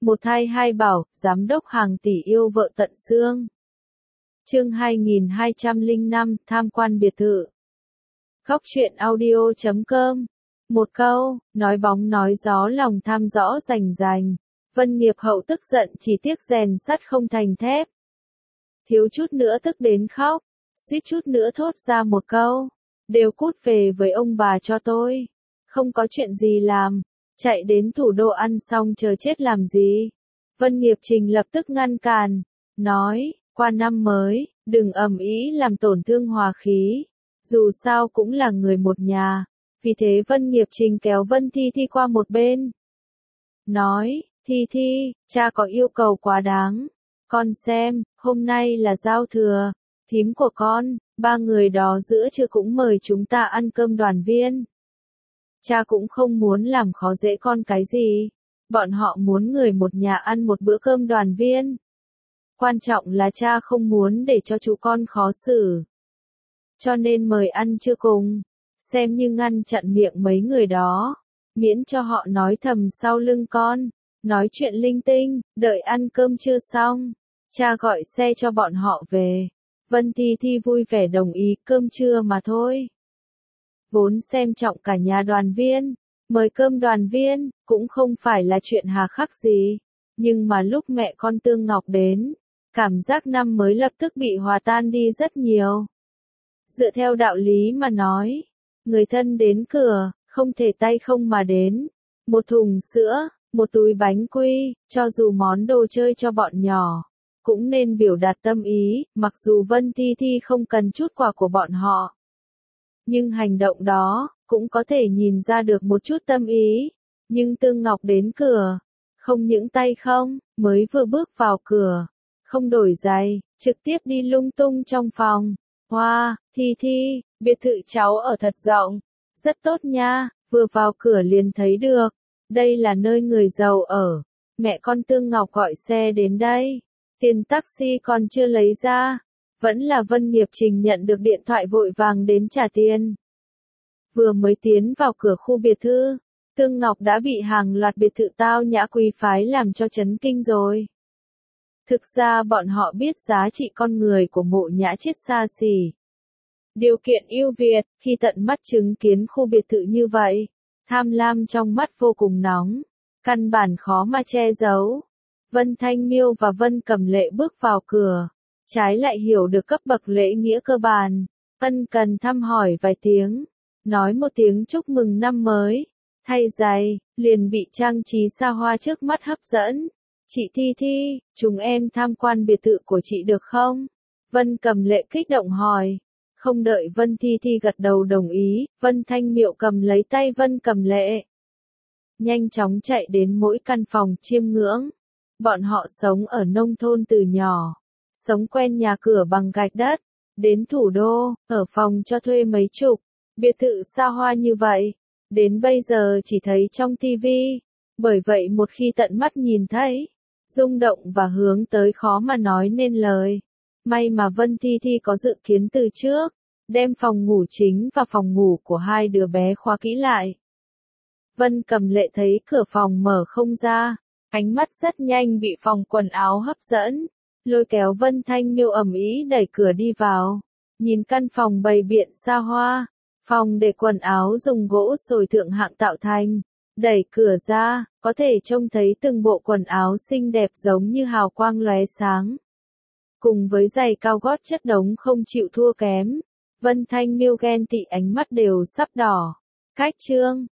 Một thai hai bảo, giám đốc hàng tỷ yêu vợ tận xương. Chương 2205, tham quan biệt thự. Góc truyện audio.com. Một câu, nói bóng nói gió lòng tham rõ rành rành. Vân Nghiệp Hậu tức giận chỉ tiếc rèn sắt không thành thép. Thiếu chút nữa tức đến khóc, suýt chút nữa thốt ra một câu. Đều cút về với ông bà cho tôi. Không có chuyện gì làm. Chạy đến thủ đô ăn xong chờ chết làm gì. Vân Nghiệp Trình lập tức ngăn cản. Nói, qua năm mới, đừng ầm ĩ làm tổn thương hòa khí. Dù sao cũng là người một nhà. Vì thế Vân Nghiệp Trình kéo Vân Thi Thi qua một bên. Nói, Thi Thi, cha có yêu cầu quá đáng. Con xem, hôm nay là giao thừa. Thím của con, ba người đó giữa trưa cũng mời chúng ta ăn cơm đoàn viên. Cha cũng không muốn làm khó dễ con cái gì. Bọn họ muốn người một nhà ăn một bữa cơm đoàn viên. Quan trọng là cha không muốn để cho chú con khó xử. Cho nên mời ăn trưa cùng. Xem như ngăn chặn miệng mấy người đó. Miễn cho họ nói thầm sau lưng con. Nói chuyện linh tinh, đợi ăn cơm trưa xong. Cha gọi xe cho bọn họ về. Vân Thi Thi vui vẻ đồng ý, cơm trưa mà thôi. Vốn xem trọng cả nhà đoàn viên, mời cơm đoàn viên, cũng không phải là chuyện hà khắc gì. Nhưng mà lúc mẹ con Tương Ngọc đến, cảm giác năm mới lập tức bị hòa tan đi rất nhiều. Dựa theo đạo lý mà nói, người thân đến cửa, không thể tay không mà đến. Một thùng sữa, một túi bánh quy, cho dù món đồ chơi cho bọn nhỏ. Cũng nên biểu đạt tâm ý, mặc dù Vân Thi Thi không cần chút quà của bọn họ. Nhưng hành động đó, cũng có thể nhìn ra được một chút tâm ý. Nhưng Tương Ngọc đến cửa, không những tay không, mới vừa bước vào cửa, không đổi giày, trực tiếp đi lung tung trong phòng. Hoa, Thi Thi, biệt thự cháu ở thật rộng, rất tốt nha, vừa vào cửa liền thấy được. Đây là nơi người giàu ở, mẹ con Tương Ngọc gọi xe đến đây. Tiền taxi còn chưa lấy ra, vẫn là Vân Nghiệp Trình nhận được điện thoại vội vàng đến trả tiền. Vừa mới tiến vào cửa khu biệt thự, Tương Ngọc đã bị hàng loạt biệt thự tao nhã quý phái làm cho chấn kinh rồi. Thực ra bọn họ biết giá trị con người của Mộ Nhã Chiết xa xỉ. Điều kiện ưu việt, khi tận mắt chứng kiến khu biệt thự như vậy, tham lam trong mắt vô cùng nóng, căn bản khó mà che giấu. Vân Thanh Miêu và Vân Cẩm Lệ bước vào cửa, trái lại hiểu được cấp bậc lễ nghĩa cơ bản, ân cần thăm hỏi vài tiếng, nói một tiếng chúc mừng năm mới, thay giày, liền bị trang trí xa hoa trước mắt hấp dẫn. Chị Thi Thi, chúng em tham quan biệt thự của chị được không? Vân Cẩm Lệ kích động hỏi. Không đợi Vân Thi Thi gật đầu đồng ý, Vân Thanh Miệu cầm lấy tay Vân Cẩm Lệ. Nhanh chóng chạy đến mỗi căn phòng chiêm ngưỡng. Bọn họ sống ở nông thôn từ nhỏ, sống quen nhà cửa bằng gạch đất, đến thủ đô, ở phòng cho thuê mấy chục, biệt thự xa hoa như vậy, đến bây giờ chỉ thấy trong tivi, bởi vậy một khi tận mắt nhìn thấy, rung động và hướng tới khó mà nói nên lời. May mà Vân Thi Thi có dự kiến từ trước, đem phòng ngủ chính và phòng ngủ của hai đứa bé khóa kỹ lại. Vân Cẩm Lệ thấy cửa phòng mở không ra. Ánh mắt rất nhanh bị phòng quần áo hấp dẫn, lôi kéo Vân Thanh Miêu ầm ĩ đẩy cửa đi vào, nhìn căn phòng bày biện xa hoa, phòng để quần áo dùng gỗ sồi thượng hạng tạo thành, đẩy cửa ra, có thể trông thấy từng bộ quần áo xinh đẹp giống như hào quang lóe sáng. Cùng với giày cao gót chất đống không chịu thua kém, Vân Thanh Miêu ghen tị ánh mắt đều sắp đỏ. Cách chương,